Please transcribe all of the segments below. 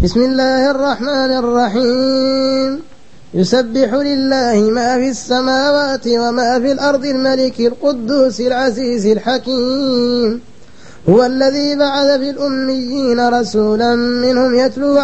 بسم الله الرحمن الرحيم. يسبح لله ما في السماوات وما في الأرض الملك القدوس العزيز الحكيم. هو الذي بعث في الأميين رسولا منهم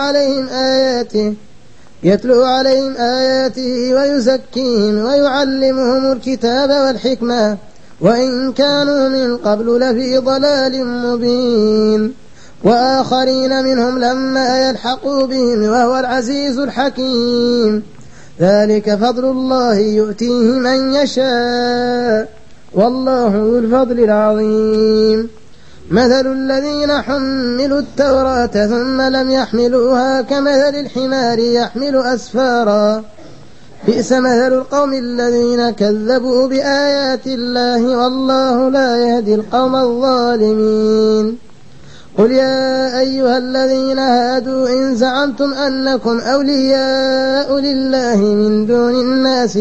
يتلو عليهم آياته ويزكيهم ويعلمهم الكتاب والحكمة وإن كانوا من قبل لفي ضلال مبين، وآخرين منهم لما يلحقوا بهم وهو العزيز الحكيم. ذلك فضل الله يؤتيه من يشاء والله ذو الفضل العظيم. مثل الذين حملوا التوراة ثم لم يحملوها كمثل الحمار يحمل أسفارا، بئس مثل القوم الذين كذبوا بآيات الله والله لا يهدي القوم الظالمين. قل يا أيها الذين هادوا إن زعمتم أنكم أولياء لله من دون الناس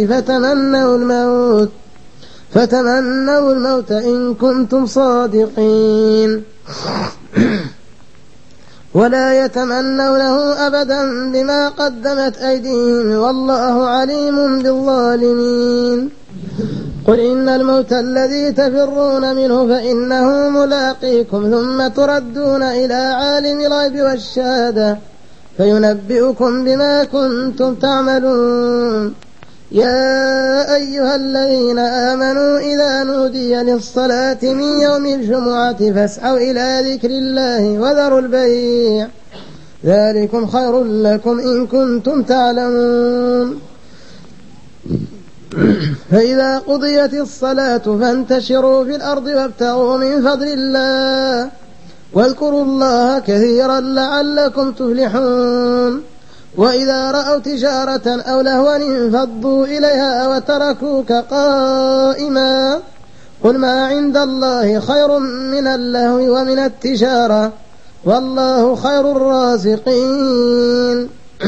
فتمنوا الموت إن كنتم صادقين ولا يتمنونه أبدا بما قدمت أيديهم والله عليم بالظالمين. قل إن الموت الذي تفرون منه فإنه ملاقيكم ثم تردون إلى عالم الغيب والشهادة فينبئكم بما كنتم تعملون. يا أيها الذين آمنوا إذا نودي للصلاة من يوم الجمعة فاسعوا إلى ذكر الله وذروا البيع ذلكم خير لكم إن كنتم تعلمون. فإذا قضيت الصلاة فانتشروا في الأرض وابتغوا من فضل الله واذكروا الله كثيرا لعلكم تفلحون. وإذا رأوا تجارة أو لهوا انفضوا إليها وتركوك قائما قل ما عند الله خير من اللهو ومن التجارة والله خير الرازقين.